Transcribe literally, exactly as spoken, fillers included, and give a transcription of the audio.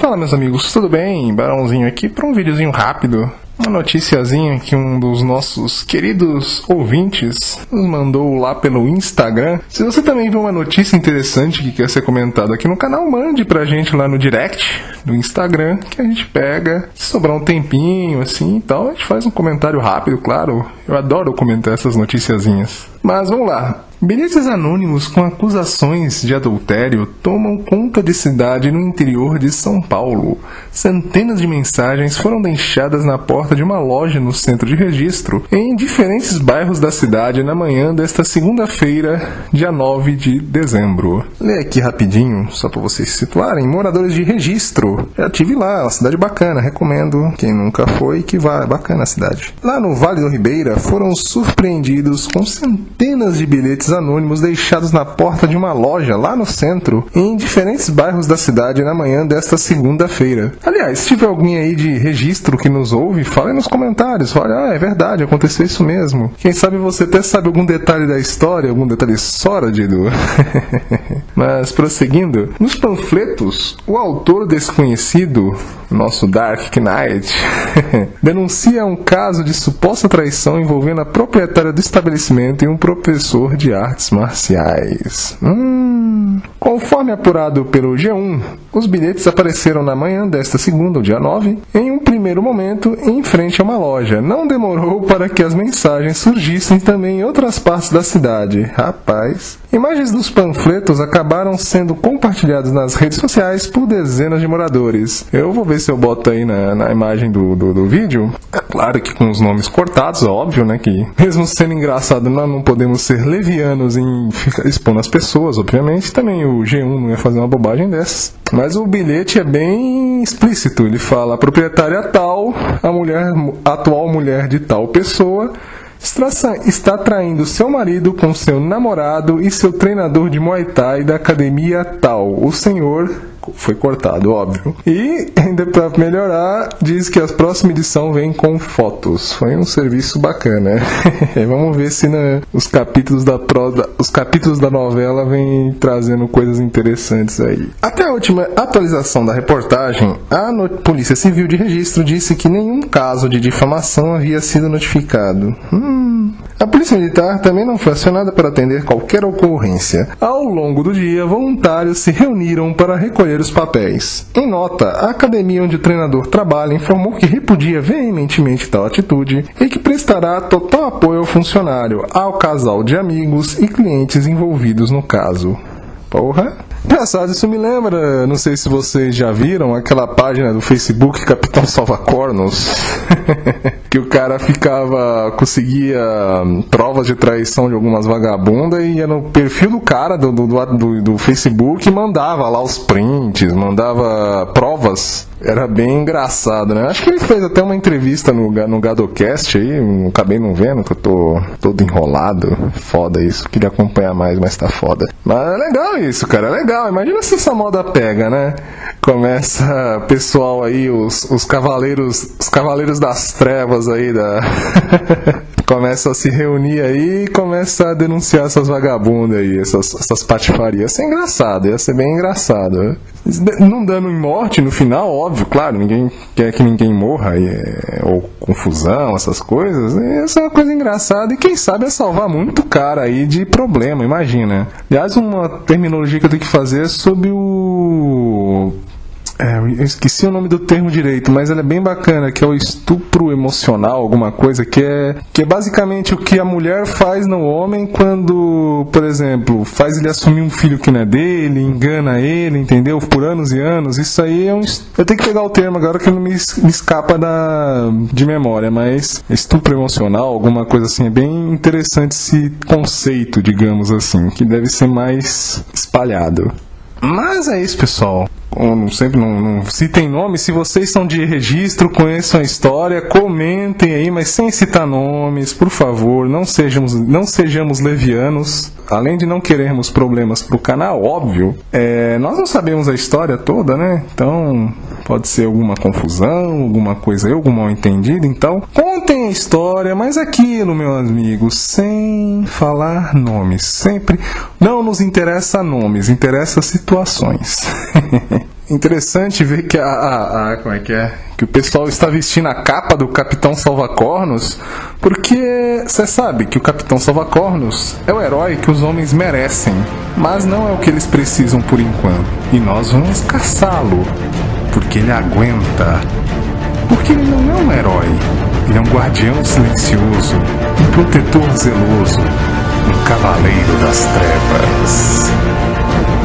Fala, meus amigos, tudo bem? Barãozinho aqui para um videozinho rápido. Uma noticiazinha que um dos nossos queridos ouvintes nos mandou lá pelo Instagram. Se você também viu uma notícia interessante que quer ser comentada aqui no canal, mande pra gente lá no direct do Instagram, que a gente pega, se sobrar um tempinho assim e tal, a gente faz um comentário rápido, claro. Eu adoro comentar essas noticiazinhas. Mas vamos lá. Bilhetes anônimos com acusações de adultério tomam conta de cidade no interior de São Paulo. Centenas de mensagens foram deixadas na porta de uma loja no centro de registro em diferentes bairros da cidade na manhã desta segunda-feira, dia nove de dezembro. Lê aqui rapidinho, só para vocês se situarem. Moradores de Registro. Já estive lá, uma cidade bacana, recomendo. Quem nunca foi, que vá, bacana a cidade. Lá no Vale do Ribeira, foram surpreendidos com centenas de bilhetes anônimos deixados na porta de uma loja lá no centro, em diferentes bairros da cidade na manhã desta segunda-feira. Aliás, se tiver alguém aí de Registro que nos ouve, fala aí nos comentários. Olha, ah, é verdade, aconteceu isso mesmo. Quem sabe você até sabe algum detalhe da história, algum detalhe sórdido. Mas prosseguindo, nos panfletos, o autor desconhecido, nosso Dark Knight, denuncia um caso de suposta traição envolvendo a proprietária do estabelecimento e um professor de artes marciais. Hum. Conforme apurado pelo G um, os bilhetes apareceram na manhã desta segunda, dia nove, em um primeiro momento em frente a uma loja. Não demorou para que as mensagens surgissem também em outras partes da cidade. Rapaz. Imagens dos panfletos acabaram sendo compartilhadas nas redes sociais por dezenas de moradores. Eu vou ver se eu boto aí na, na imagem do, do, do vídeo. É claro que com os nomes cortados, óbvio, né? Que mesmo sendo engraçado, nós não podemos ser levianos em ficar expondo as pessoas, obviamente. Também o G um não ia fazer uma bobagem dessas. Mas o bilhete é bem explícito. Ele fala: a proprietária tal, a mulher, a atual mulher de tal pessoa, está traindo seu marido com seu namorado e seu treinador de Muay Thai da academia tal. O senhor... Foi cortado, óbvio. E, ainda para melhorar, diz que a próxima edição vem com fotos. Foi um serviço bacana. Vamos ver se na, os, capítulos da pro, da, os capítulos da novela vêm trazendo coisas interessantes aí. Até a última atualização da reportagem, a no, Polícia Civil de Registro disse que nenhum caso de difamação havia sido notificado. Hum... A Polícia Militar também não foi acionada para atender qualquer ocorrência. Ao longo do dia, voluntários se reuniram para recolher os papéis. Em nota, a academia onde o treinador trabalha informou que repudia veementemente tal atitude e que prestará total apoio ao funcionário, ao casal de amigos e clientes envolvidos no caso. Porra! Engraçado, isso me lembra, não sei se vocês já viram, aquela página do Facebook Capitão Salva Cornos, que o cara ficava, conseguia provas de traição de algumas vagabundas e ia no perfil do cara do, do, do, do Facebook e mandava lá os prints, mandava provas. Era bem engraçado, né? Acho que ele fez até uma entrevista no, no Gadocast aí, não acabei não vendo, que eu tô todo enrolado. Foda isso, queria acompanhar mais, mas tá foda. Mas é legal isso, cara, é legal. Imagina se essa moda pega, né? Começa pessoal aí, os, os cavaleiros, os cavaleiros das trevas aí da... começa a se reunir aí e começa a denunciar essas vagabundas aí, essas, essas patifarias. Ia ser engraçado, ia ser bem engraçado, né? Não dando em morte no final, óbvio, claro, ninguém quer que ninguém morra, e, ou confusão, essas coisas. Essa é uma coisa engraçada e quem sabe é salvar muito cara aí de problema, imagina. Aliás, uma terminologia que eu tenho que fazer é sobre o... É, eu esqueci o nome do termo direito, mas ele é bem bacana, que é o estupro emocional, alguma coisa, que é, que é basicamente o que a mulher faz no homem quando, por exemplo, faz ele assumir um filho que não é dele, engana ele, entendeu? Por anos e anos. Isso aí é um... Eu tenho que pegar o termo agora que não me, me escapa da, de memória, mas estupro emocional, alguma coisa assim, é bem interessante esse conceito, digamos assim, que deve ser mais espalhado. Mas é isso, pessoal. Não, sempre não, não citem nomes. Se vocês são de Registro, conheçam a história, comentem aí, mas sem citar nomes, por favor. Não sejamos, não sejamos levianos. Além de não querermos problemas pro canal, óbvio, é, nós não sabemos a história toda, né? Então pode ser alguma confusão, alguma coisa, algum mal entendido. Então contem a história, mas aquilo, meus amigos, sem falar nomes. Sempre não nos interessa nomes, interessa situações. Interessante ver que a, a, a como é que é que o pessoal está vestindo a capa do Capitão Salva-Cornos, porque você sabe que o Capitão Salva-Cornos é o herói que os homens merecem, mas não é o que eles precisam por enquanto. E nós vamos caçá-lo, porque ele aguenta. Porque ele não é um herói, ele é um guardião silencioso, um protetor zeloso, um cavaleiro das trevas.